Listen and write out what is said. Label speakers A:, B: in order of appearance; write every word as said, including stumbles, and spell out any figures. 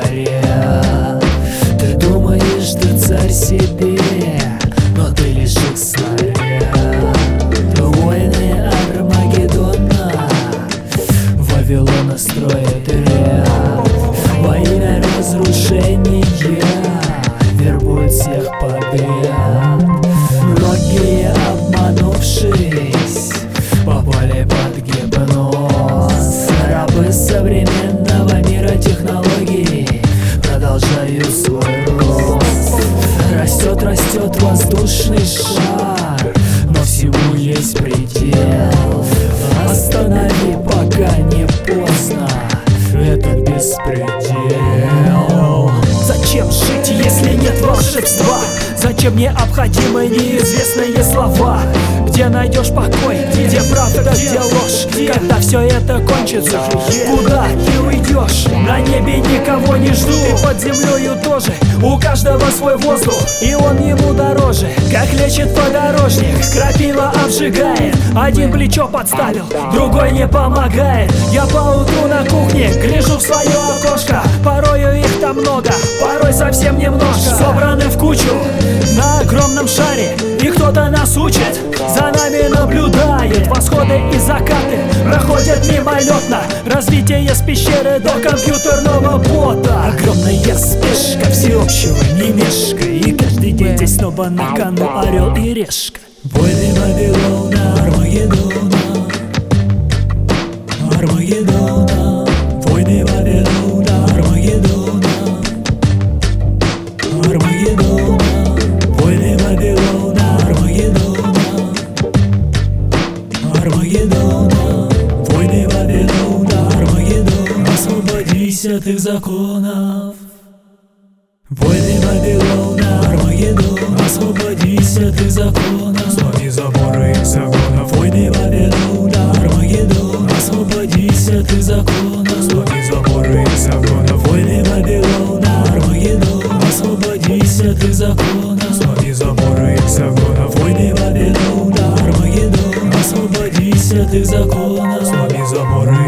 A: горе. Ты думаешь, ты царь себе, но ты лишь их снаряд. Войны Армагеддона Вавилона строит ряд. Во имя разрушения вербуют всех подряд. Многие, обманувшись, попали под гипноз. Рабы современного мира технологий продолжают свой рост. Растет, растет воздушный шар, но всему есть предел. Останови, пока не поздно, этот беспредел.
B: Зачем жить, если нет волшебства? Зачем необходимы неизвестные слова? Где найдешь покой, где правда, где ложь? Когда все это кончится, куда ты уйдешь? На небе никого не жду, ты под землею тоже. У каждого свой воздух, и он ему дороже. Как лечит подорожник, крапива обжигает. Один плечо подставил, другой не помогает. Я поутру на кухне гляжу в свое окошко. Порою их там много, порой совсем немножко. Собраны в кучу на огромном шаре, и кто-то нас учит, за нами наблюдает. Восходы и закаты проходят мимолетно. Развитие с пещеры до компьютерного бота.
A: Огромная спешка всеобщего не мешка, и каждый день здесь снова на кону орел и решка. Войны Вавилона, Армагеддона, Армагеддона. Войны Вавилона, Армагеддона, Армагеддона. Войны Вавилона, Армагеддона, Армагеддона. Войны Вавилона, Армагеддона. Освободись от их законов. Войны Вавилона, Армагеддон. Освободись от их законов.
B: Сломи заборы их законов.
A: Войны Вавилона, Армагеддон. Освободись от их законов.
B: Сломи заборы их законов.
A: Войны Вавилона, Армагеддон. Освободись от их законов.
B: Сломи заборы их законов.
A: Войны Вавилона, Армагеддон. Освободись от их законов.
B: Сломи заборы